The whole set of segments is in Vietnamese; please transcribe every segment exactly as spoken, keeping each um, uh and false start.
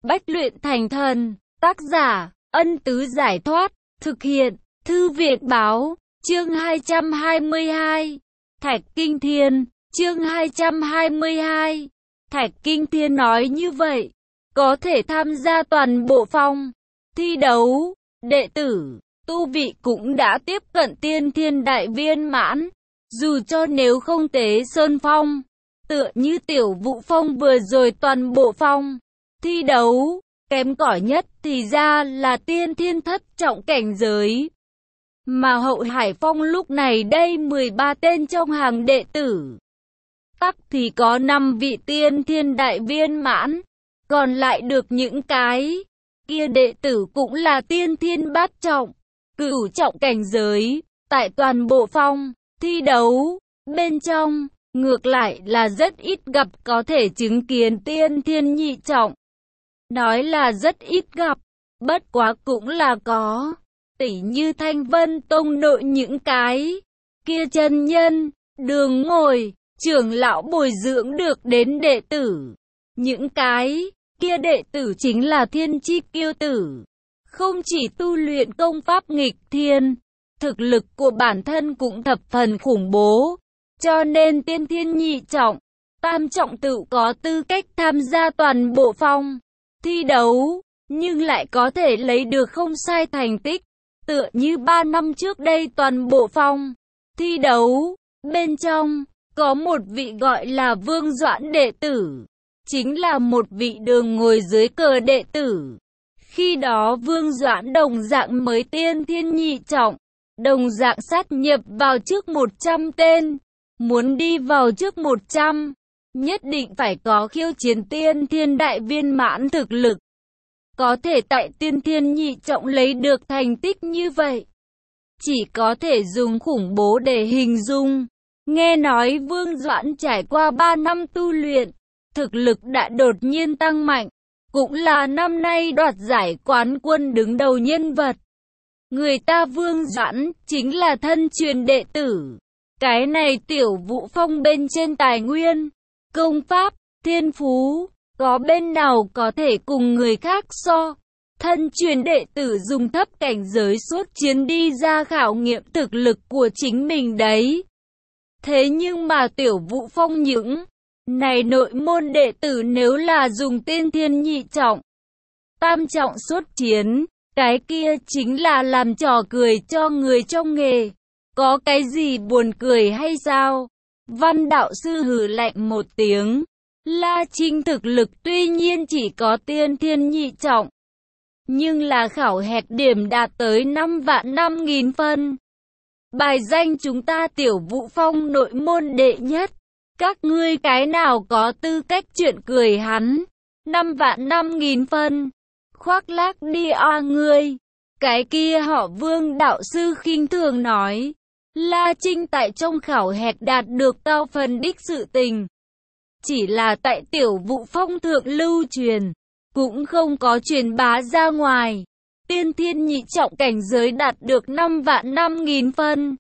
Bách luyện thành thần. Tác giả, Ân Tứ Giải Thoát. Thực hiện, Thư viện Báo. Chương hai trăm hai mươi hai. Thạch Kinh Thiên. Chương hai trăm hai mươi hai. Thạch Kinh Thiên nói như vậy, có thể tham gia toàn bộ phong thi đấu. Đệ tử, tu vị cũng đã tiếp cận tiên thiên đại viên mãn. Dù cho nếu không tế sơn phong, tựa như Tiểu Vũ Phong vừa rồi toàn bộ phong thi đấu, kém cỏi nhất thì ra là tiên thiên thất trọng cảnh giới. Mà Hậu Hải Phong lúc này đây mười ba tên trong hàng đệ tử, tắc thì có năm vị tiên thiên đại viên mãn, còn lại được những cái kia đệ tử cũng là tiên thiên bát trọng, cửu trọng cảnh giới. Tại toàn bộ phong thi đấu bên trong, ngược lại là rất ít gặp có thể chứng kiến tiên thiên nhị trọng. Nói là rất ít gặp, bất quá cũng là có. Tỉ như Thanh Vân Tông nội những cái kia chân nhân, đường ngồi, trưởng lão bồi dưỡng được đến đệ tử. Những cái kia đệ tử chính là thiên chi kiêu tử. Không chỉ tu luyện công pháp nghịch thiên, thực lực của bản thân cũng thập phần khủng bố. Cho nên tiên thiên nhị trọng, tam trọng tự có tư cách tham gia toàn bộ phong thi đấu, nhưng lại có thể lấy được không sai thành tích. Tựa như ba năm trước đây toàn bộ phong thi đấu bên trong, có một vị gọi là Vương Doãn đệ tử, chính là một vị đường ngồi dưới cờ đệ tử. Khi đó Vương Doãn đồng dạng mới tiên thiên nhị trọng, đồng dạng sát nhập vào trước một trăm tên. Muốn đi vào trước một trăm, nhất định phải có khiêu chiến tiên thiên đại viên mãn thực lực. Có thể tại tiên thiên nhị trọng lấy được thành tích như vậy, chỉ có thể dùng khủng bố để hình dung. Nghe nói Vương Doãn trải qua ba năm tu luyện, thực lực đã đột nhiên tăng mạnh, cũng là năm nay đoạt giải quán quân đứng đầu nhân vật. Người ta Vương Doãn chính là thân truyền đệ tử. Cái này Tiểu Vũ Phong bên trên tài nguyên, công pháp, thiên phú, có bên nào có thể cùng người khác so. Thân truyền đệ tử dùng thấp cảnh giới suốt chiến đi ra khảo nghiệm thực lực của chính mình đấy. Thế nhưng mà Tiểu Vũ Phong những này nội môn đệ tử nếu là dùng tiên thiên nhị trọng, tam trọng xuất chiến, cái kia chính là làm trò cười cho người trong nghề. Có cái gì buồn cười hay sao? Văn đạo sư hừ lạnh một tiếng. La Trinh thực lực tuy nhiên chỉ có tiên thiên nhị trọng, nhưng là khảo hạch điểm đạt tới năm vạn năm nghìn phân. Bài danh chúng ta Tiểu Vũ Phong nội môn đệ nhất. Các ngươi cái nào có tư cách chuyện cười hắn? Năm vạn năm nghìn phân. Khoác lác đi a ngươi. Cái kia họ Vương đạo sư khinh thường nói. La Trinh tại trong khảo hạch đạt được cao phần đích sự tình, chỉ là tại Tiểu Vũ Phong thượng lưu truyền, cũng không có truyền bá ra ngoài. Tiên thiên nhị trọng cảnh giới đạt được năm vạn năm nghìn phân.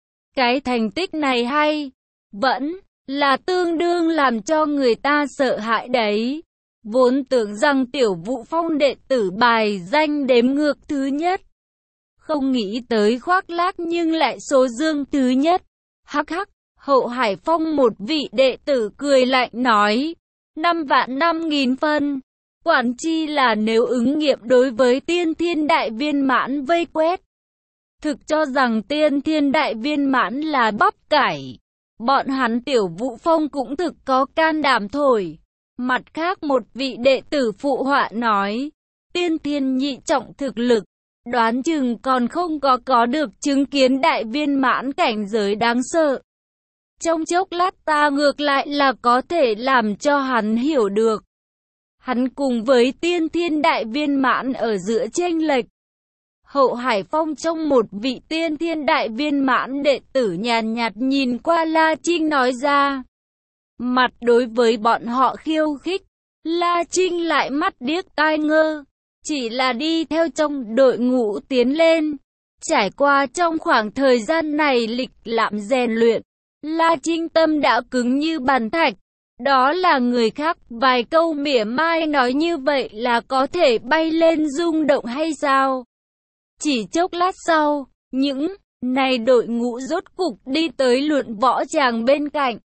Cái thành tích này hay, vẫn là tương đương làm cho người ta sợ hãi đấy. Vốn tưởng rằng Tiểu Vũ Phong đệ tử bài danh đếm ngược thứ nhất, không nghĩ tới khoác lác nhưng lại số dương thứ nhất. Hắc hắc, Hậu Hải Phong một vị đệ tử cười lạnh nói, năm vạn năm nghìn phân, quản chi là nếu ứng nghiệm đối với tiên thiên đại viên mãn vây quét. Thực cho rằng tiên thiên đại viên mãn là bắp cải, bọn hắn Tiểu Vũ Phong cũng thực có can đảm thổi. Mặt khác một vị đệ tử phụ họa nói, tiên thiên nhị trọng thực lực, đoán chừng còn không có có được chứng kiến đại viên mãn cảnh giới đáng sợ. Trong chốc lát ta ngược lại là có thể làm cho hắn hiểu được. Hắn cùng với tiên thiên đại viên mãn ở giữa chênh lệch. Hậu Hải Phong trong một vị tiên thiên đại viên mãn đệ tử nhàn nhạt nhìn qua La Trinh nói ra. Mặt đối với bọn họ khiêu khích, La Trinh lại mắt điếc tai ngơ. Chỉ là đi theo trong đội ngũ tiến lên. Trải qua trong khoảng thời gian này lịch lãm rèn luyện, La Trinh tâm đã cứng như bàn thạch. Đó là người khác, vài câu mỉa mai nói như vậy là có thể bay lên rung động hay sao? Chỉ chốc lát sau, những này đội ngũ rốt cục đi tới luận võ tràng bên cạnh.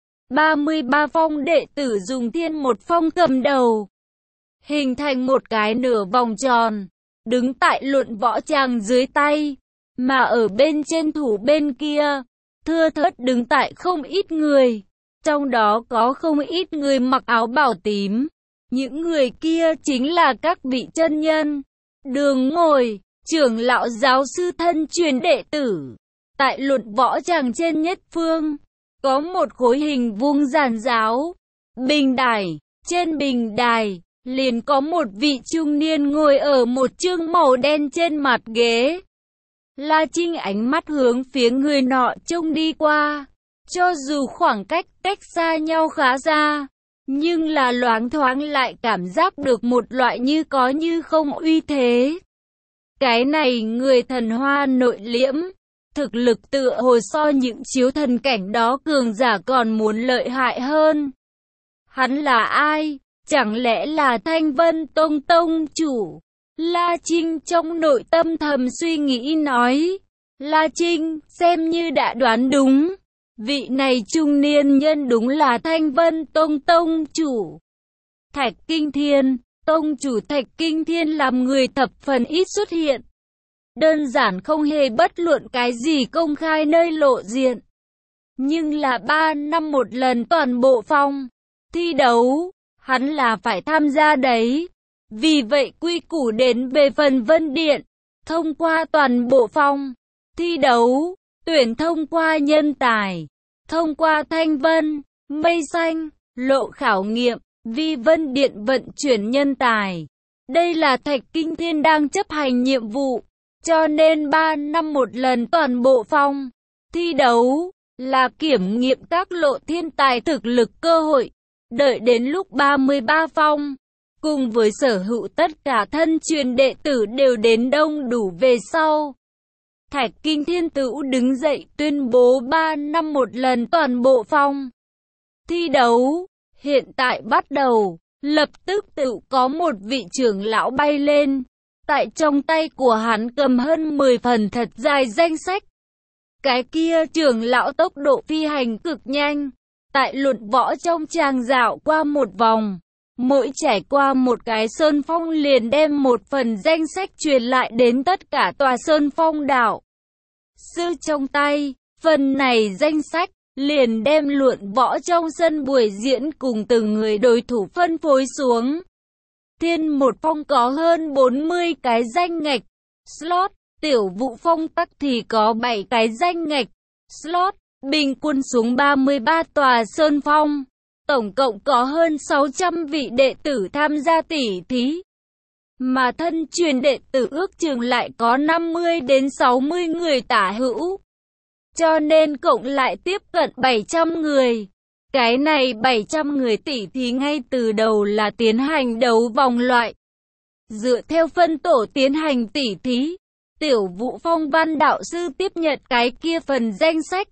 ba mươi ba phong đệ tử dùng thiên một phong cầm đầu, hình thành một cái nửa vòng tròn, đứng tại luận võ tràng dưới tay, mà ở bên trên thủ bên kia, thưa thớt đứng tại không ít người, trong đó có không ít người mặc áo bào tím. Những người kia chính là các vị chân nhân, đường ngồi, trưởng lão giáo sư thân truyền đệ tử. Tại luận võ tràng trên nhất phương, có một khối hình vuông giàn giáo, bình đài, trên bình đài, liền có một vị trung niên ngồi ở một chương màu đen trên mặt ghế. La Trinh ánh mắt hướng phía người nọ trông đi qua, cho dù khoảng cách cách xa nhau khá xa, nhưng là loáng thoáng lại cảm giác được một loại như có như không uy thế. Cái này người thần hoa nội liễm, thực lực tựa hồ so những chiếu thần cảnh đó cường giả còn muốn lợi hại hơn. Hắn là ai? Chẳng lẽ là Thanh Vân Tông tông chủ? La Trinh trong nội tâm thầm suy nghĩ nói. La Trinh, xem như đã đoán đúng. Vị này trung niên nhân đúng là Thanh Vân Tông tông chủ Thạch Kinh Thiên. Tông chủ Thạch Kinh Thiên làm người thập phần ít xuất hiện. Đơn giản không hề bất luận cái gì công khai nơi lộ diện. Nhưng là ba năm một lần toàn bộ phong thi đấu, hắn là phải tham gia đấy. Vì vậy quy củ đến về phần Vân Điện, thông qua toàn bộ phong thi đấu, tuyển thông qua nhân tài, thông qua Thanh Vân, Mây Xanh, lộ khảo nghiệm, vì Vân Điện vận chuyển nhân tài. Đây là Thạch Kinh Thiên đang chấp hành nhiệm vụ, cho nên ba năm một lần toàn bộ phong thi đấu là kiểm nghiệm các lộ thiên tài thực lực cơ hội. Đợi đến lúc ba mươi ba phong, cùng với sở hữu tất cả thân truyền đệ tử đều đến đông đủ về sau, Thạch Kinh Thiên tự đứng dậy tuyên bố ba năm một lần toàn bộ phong thi đấu hiện tại bắt đầu. Lập tức tự có một vị trưởng lão bay lên, tại trong tay của hắn cầm hơn mười phần thật dài danh sách. Cái kia trưởng lão tốc độ phi hành cực nhanh, tại luận võ trong tràng dạo qua một vòng, mỗi trải qua một cái sơn phong liền đem một phần danh sách truyền lại đến tất cả tòa sơn phong đảo. Sư trong tay, phần này danh sách, liền đem luận võ trong sân buổi diễn cùng từng người đối thủ phân phối xuống. Thiên một phong có hơn bốn mươi cái danh ngạch slot, tiểu vụ phong tắc thì có bảy cái danh ngạch slot, bình quân xuống ba mươi ba tòa sơn phong. Tổng cộng có hơn sáu trăm vị đệ tử tham gia tỉ thí. Mà thân truyền đệ tử ước chừng lại có năm mươi đến sáu mươi người tả hữu. Cho nên cộng lại tiếp cận bảy trăm người. Cái này bảy trăm người tỉ thí ngay từ đầu là tiến hành đấu vòng loại. Dựa theo phân tổ tiến hành tỉ thí, Tiểu Vũ Phong Văn đạo sư tiếp nhận cái kia phần danh sách.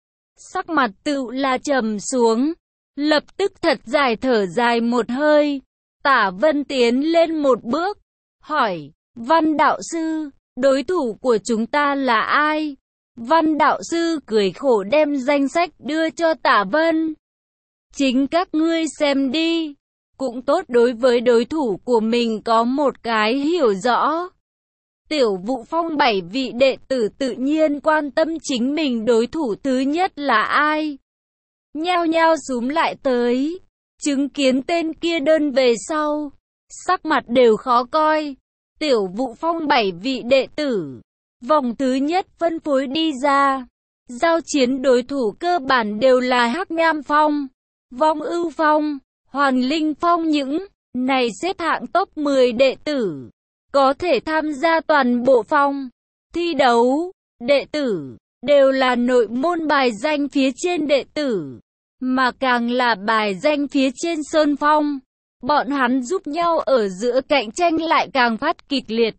Sắc mặt tự là trầm xuống, lập tức thật dài thở dài một hơi. Tả Vân tiến lên một bước, hỏi, Văn đạo sư, đối thủ của chúng ta là ai? Văn đạo sư cười khổ đem danh sách đưa cho Tả Vân. Chính các ngươi xem đi, cũng tốt đối với đối thủ của mình có một cái hiểu rõ. Tiểu Vũ Phong bảy vị đệ tử tự nhiên quan tâm chính mình đối thủ thứ nhất là ai. Nhao nhao xúm lại tới, chứng kiến tên kia đơn về sau, sắc mặt đều khó coi. Tiểu Vũ Phong bảy vị đệ tử, vòng thứ nhất phân phối đi ra, giao chiến đối thủ cơ bản đều là Hắc Nham Phong, Vong Ưu Phong, Hoàn Linh Phong. Những này xếp hạng top mười đệ tử, có thể tham gia toàn bộ phong thi đấu. Đệ tử đều là nội môn bài danh phía trên đệ tử, mà càng là bài danh phía trên sơn phong. Bọn hắn giúp nhau ở giữa cạnh tranh lại càng phát kịch liệt.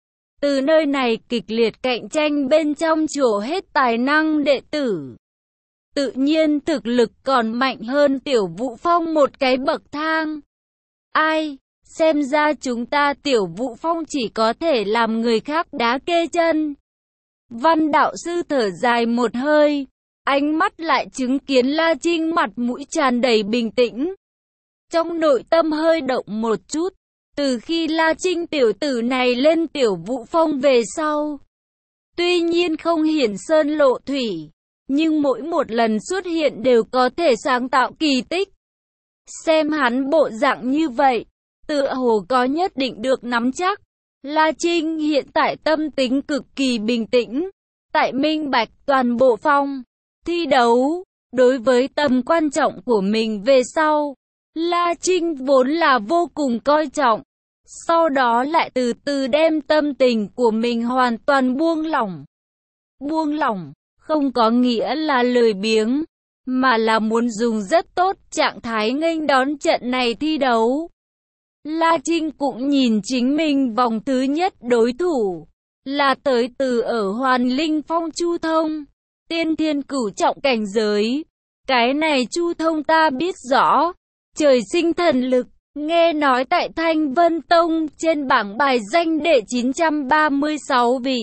Từ nơi này kịch liệt cạnh tranh bên trong trổ hết tài năng đệ tử. tự nhiên thực lực còn mạnh hơn Tiểu Vũ Phong một cái bậc thang. Ai, xem ra chúng ta Tiểu Vũ Phong chỉ có thể làm người khác đá kê chân. Văn đạo sư thở dài một hơi, ánh mắt lại chứng kiến La Trinh mặt mũi tràn đầy bình tĩnh. Trong nội tâm hơi động một chút, từ khi La Trinh tiểu tử này lên Tiểu Vũ Phong về sau. Tuy nhiên không hiển sơn lộ thủy, nhưng mỗi một lần xuất hiện đều có thể sáng tạo kỳ tích. Xem hắn bộ dạng như vậy, tựa hồ có nhất định được nắm chắc. La Trinh hiện tại tâm tính cực kỳ bình tĩnh, tại minh bạch toàn bộ phong thi đấu, đối với tầm quan trọng của mình về sau. La Trinh vốn là vô cùng coi trọng, sau đó lại từ từ đem tâm tình của mình hoàn toàn buông lỏng. Buông lỏng, không có nghĩa là lười biếng, mà là muốn dùng rất tốt trạng thái nghênh đón trận này thi đấu. La Trinh cũng nhìn chính mình vòng thứ nhất đối thủ, là tới từ ở Hoàn Linh Phong Chu Thông, tiên thiên cửu trọng cảnh giới. Cái này Chu Thông ta biết rõ, trời sinh thần lực, nghe nói tại Thanh Vân Tông trên bảng bài danh đệ chín trăm ba mươi sáu vị.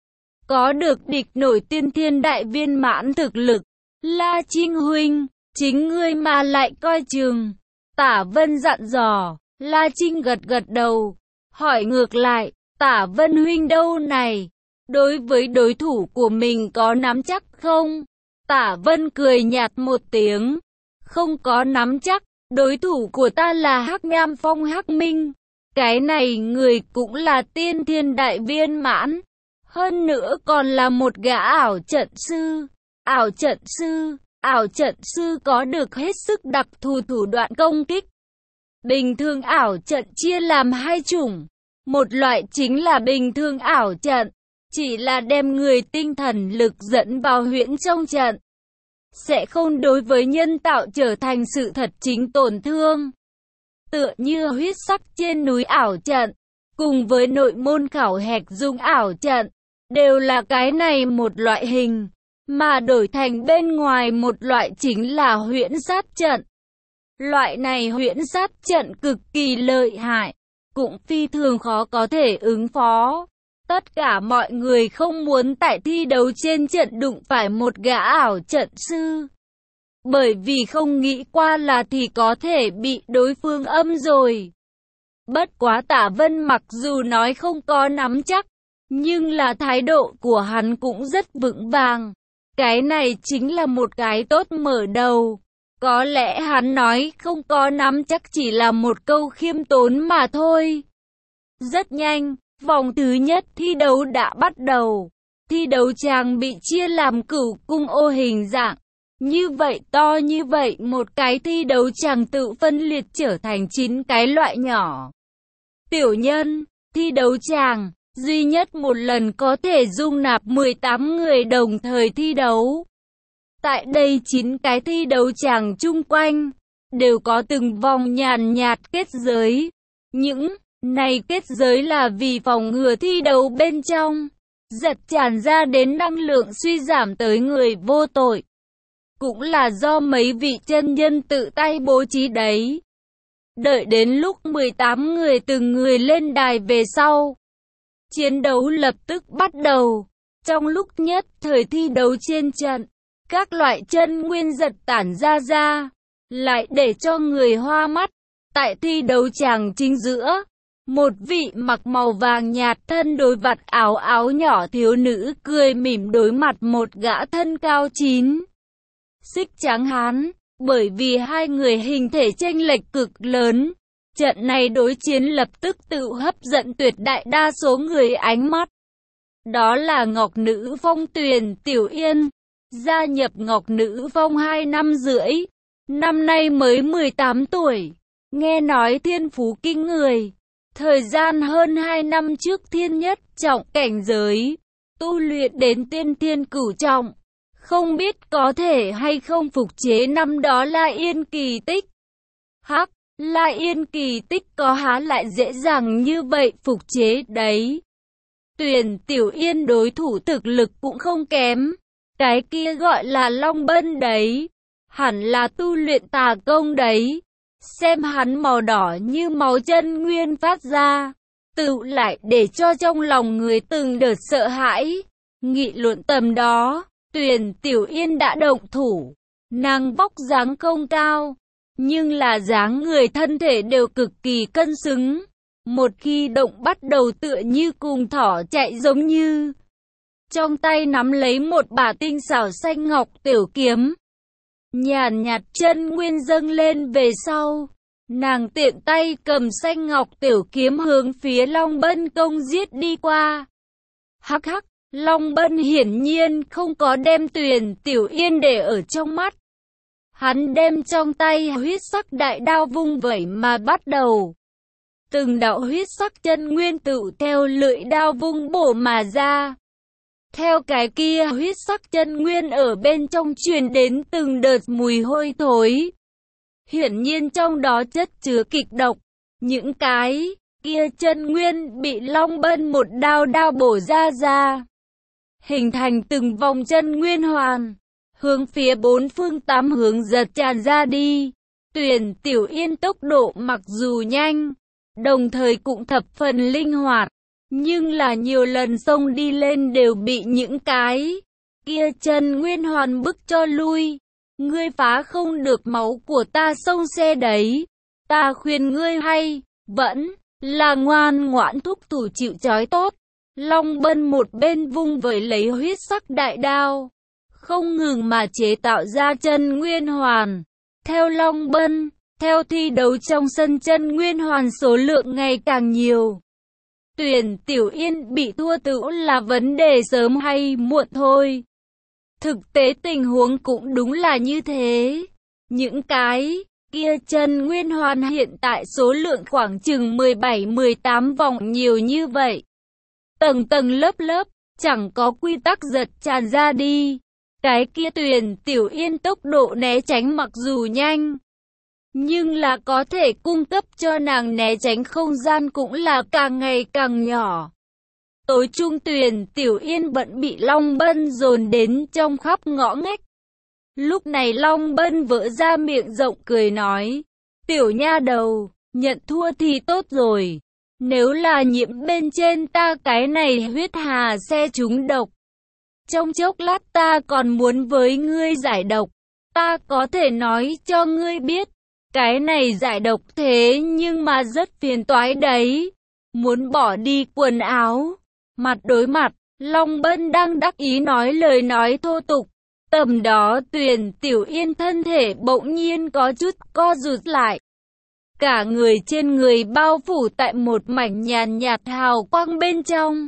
Có được địch nổi tiên thiên đại viên mãn thực lực. La Trinh huynh, chính ngươi mà lại coi chừng. Tả Vân dặn dò. La Trinh gật gật đầu, hỏi ngược lại, Tả Vân huynh đâu này? Đối với đối thủ của mình có nắm chắc không? Tả Vân cười nhạt một tiếng, không có nắm chắc, đối thủ của ta là Hắc Nham Phong Hắc Minh. Cái này người cũng là tiên thiên đại viên mãn, hơn nữa còn là một gã ảo trận sư. Ảo trận sư, ảo trận sư có được hết sức đặc thù thủ đoạn công kích. Bình thường ảo trận chia làm hai chủng, một loại chính là bình thường ảo trận, chỉ là đem người tinh thần lực dẫn vào huyễn trong trận, sẽ không đối với nhân tạo trở thành sự thật chính tổn thương. Tựa như huyết sắc trên núi ảo trận, cùng với nội môn khảo hạch dung ảo trận, đều là cái này một loại hình, mà đổi thành bên ngoài một loại chính là huyễn sát trận. Loại này huyễn sát trận cực kỳ lợi hại, cũng phi thường khó có thể ứng phó. Tất cả mọi người không muốn tại thi đấu trên trận đụng phải một gã ảo trận sư, bởi vì không nghĩ qua là thì có thể bị đối phương âm rồi. Bất quá Tả Vân mặc dù nói không có nắm chắc, nhưng là thái độ của hắn cũng rất vững vàng. Cái này chính là một cái tốt mở đầu. Có lẽ hắn nói không có nắm chắc chỉ là một câu khiêm tốn mà thôi. Rất nhanh, vòng thứ nhất thi đấu đã bắt đầu. Thi đấu chàng bị chia làm cửu cung ô hình dạng. Như vậy to như vậy một cái thi đấu chàng tự phân liệt trở thành chín cái loại nhỏ. Tiểu nhân, thi đấu chàng, duy nhất một lần có thể dung nạp mười tám người đồng thời thi đấu. Tại đây chín cái thi đấu chàng chung quanh, đều có từng vòng nhàn nhạt kết giới. Những này kết giới là vì phòng ngừa thi đấu bên trong giật tràn ra đến năng lượng suy giảm tới người vô tội. Cũng là do mấy vị chân nhân tự tay bố trí đấy. Đợi đến lúc mười tám người từng người lên đài về sau, chiến đấu lập tức bắt đầu. Trong lúc nhất thời thi đấu trên trận, các loại chân nguyên giật tản ra ra, lại để cho người hoa mắt. Tại thi đấu chàng chính giữa, một vị mặc màu vàng nhạt thân đối vặt áo áo nhỏ thiếu nữ cười mỉm đối mặt một gã thân cao chín xích trắng hán. Bởi vì hai người hình thể chênh lệch cực lớn, trận này đối chiến lập tức tự hấp dẫn tuyệt đại đa số người ánh mắt. Đó là Ngọc Nữ Phong Tuyền Tiểu Yên, gia nhập Ngọc Nữ Phong hai năm rưỡi, năm nay mới mười tám tuổi, nghe nói thiên phú kinh người. Thời gian hơn hai năm trước thiên nhất trọng cảnh giới, tu luyện đến tiên thiên cửu trọng. Không biết có thể hay không phục chế năm đó La Yên kỳ tích. Hắc, La Yên kỳ tích có há lại dễ dàng như vậy phục chế đấy. Tuyền Tiểu Yên đối thủ thực lực cũng không kém. Cái kia gọi là Long Bân đấy, hẳn là tu luyện tà công đấy. Xem hắn màu đỏ như máu chân nguyên phát ra, tự lại để cho trong lòng người từng đợt sợ hãi. Nghị luận tầm đó, Tuyền Tiểu Yên đã động thủ. Nàng vóc dáng không cao, nhưng là dáng người thân thể đều cực kỳ cân xứng. Một khi động bắt đầu tựa như cùng thỏ chạy giống như. Trong tay nắm lấy một bả tinh xảo xanh ngọc tiểu kiếm. Nhàn nhạt chân nguyên dâng lên về sau. Nàng tiện tay cầm xanh ngọc tiểu kiếm hướng phía Long Bân công giết đi qua. Hắc hắc, Long Bân hiển nhiên không có đem Tuyền Tiểu Yên để ở trong mắt. Hắn đem trong tay huyết sắc đại đao vung vẩy mà bắt đầu. Từng đạo huyết sắc chân nguyên tự theo lưỡi đao vung bổ mà ra. Theo cái kia huyết sắc chân nguyên ở bên trong truyền đến từng đợt mùi hôi thối. Hiển nhiên trong đó chất chứa kịch độc. Những cái kia chân nguyên bị Long Bân một đao đao bổ ra ra. Hình thành từng vòng chân nguyên hoàn. Hướng phía bốn phương tám hướng giật tràn ra đi. Tuyền Tiểu Yên tốc độ mặc dù nhanh, đồng thời cũng thập phần linh hoạt. Nhưng là nhiều lần xông đi lên đều bị những cái kia chân nguyên hoàn bức cho lui. Ngươi phá không được máu của ta xông xe đấy. Ta khuyên ngươi hay, vẫn là ngoan ngoãn thúc thủ chịu trói tốt. Long Bân một bên vung vẩy lấy huyết sắc đại đao, không ngừng mà chế tạo ra chân nguyên hoàn. Theo Long Bân, theo thi đấu trong sân chân nguyên hoàn số lượng ngày càng nhiều. Tuyền Tiểu Yên bị thua tự là vấn đề sớm hay muộn thôi. Thực tế tình huống cũng đúng là như thế. Những cái kia chân nguyên hoàn hiện tại số lượng khoảng chừng mười bảy mười tám vòng nhiều như vậy. Tầng tầng lớp lớp, chẳng có quy tắc giật tràn ra đi. Cái kia Tuyền Tiểu Yên tốc độ né tránh mặc dù nhanh, nhưng là có thể cung cấp cho nàng né tránh không gian cũng là càng ngày càng nhỏ. Tối trung Tuyền Tiểu Yên vẫn bị Long Bân dồn đến trong khắp ngõ ngách. Lúc này Long Bân vỡ ra miệng rộng cười nói, tiểu nha đầu, nhận thua thì tốt rồi. Nếu là nhiễm bên trên ta cái này huyết hà xe trúng độc, trong chốc lát ta còn muốn với ngươi giải độc. Ta có thể nói cho ngươi biết, cái này giải độc thế nhưng mà rất phiền toái đấy. Muốn bỏ đi quần áo. Mặt đối mặt, Long Bân đang đắc ý nói lời nói thô tục. Tầm đó Tuyền Tiểu Yên thân thể bỗng nhiên có chút co rụt lại. Cả người trên người bao phủ tại một mảnh nhàn nhạt hào quang bên trong.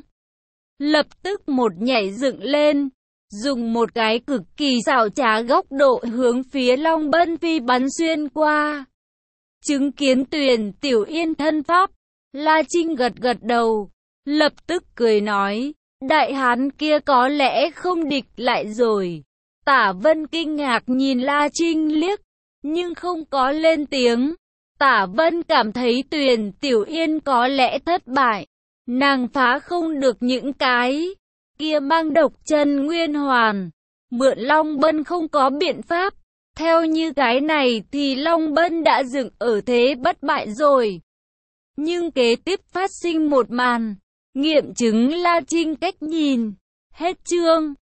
Lập tức một nhảy dựng lên, dùng một cái cực kỳ xảo trá góc độ hướng phía Long Bân phi bắn xuyên qua. Chứng kiến Tuyền Tiểu Yên thân pháp, La Trinh gật gật đầu, lập tức cười nói, đại hán kia có lẽ không địch lại rồi. Tả Vân kinh ngạc nhìn La Trinh liếc, nhưng không có lên tiếng. Tả Vân cảm thấy Tuyền Tiểu Yên có lẽ thất bại. Nàng phá không được những cái kia mang độc chân nguyên hoàn. Mượn Long Bân không có biện pháp. Theo như cái này thì Long Bân đã dựng ở thế bất bại rồi. Nhưng kế tiếp phát sinh một màn, nghiệm chứng La Trinh cách nhìn. Hết chương.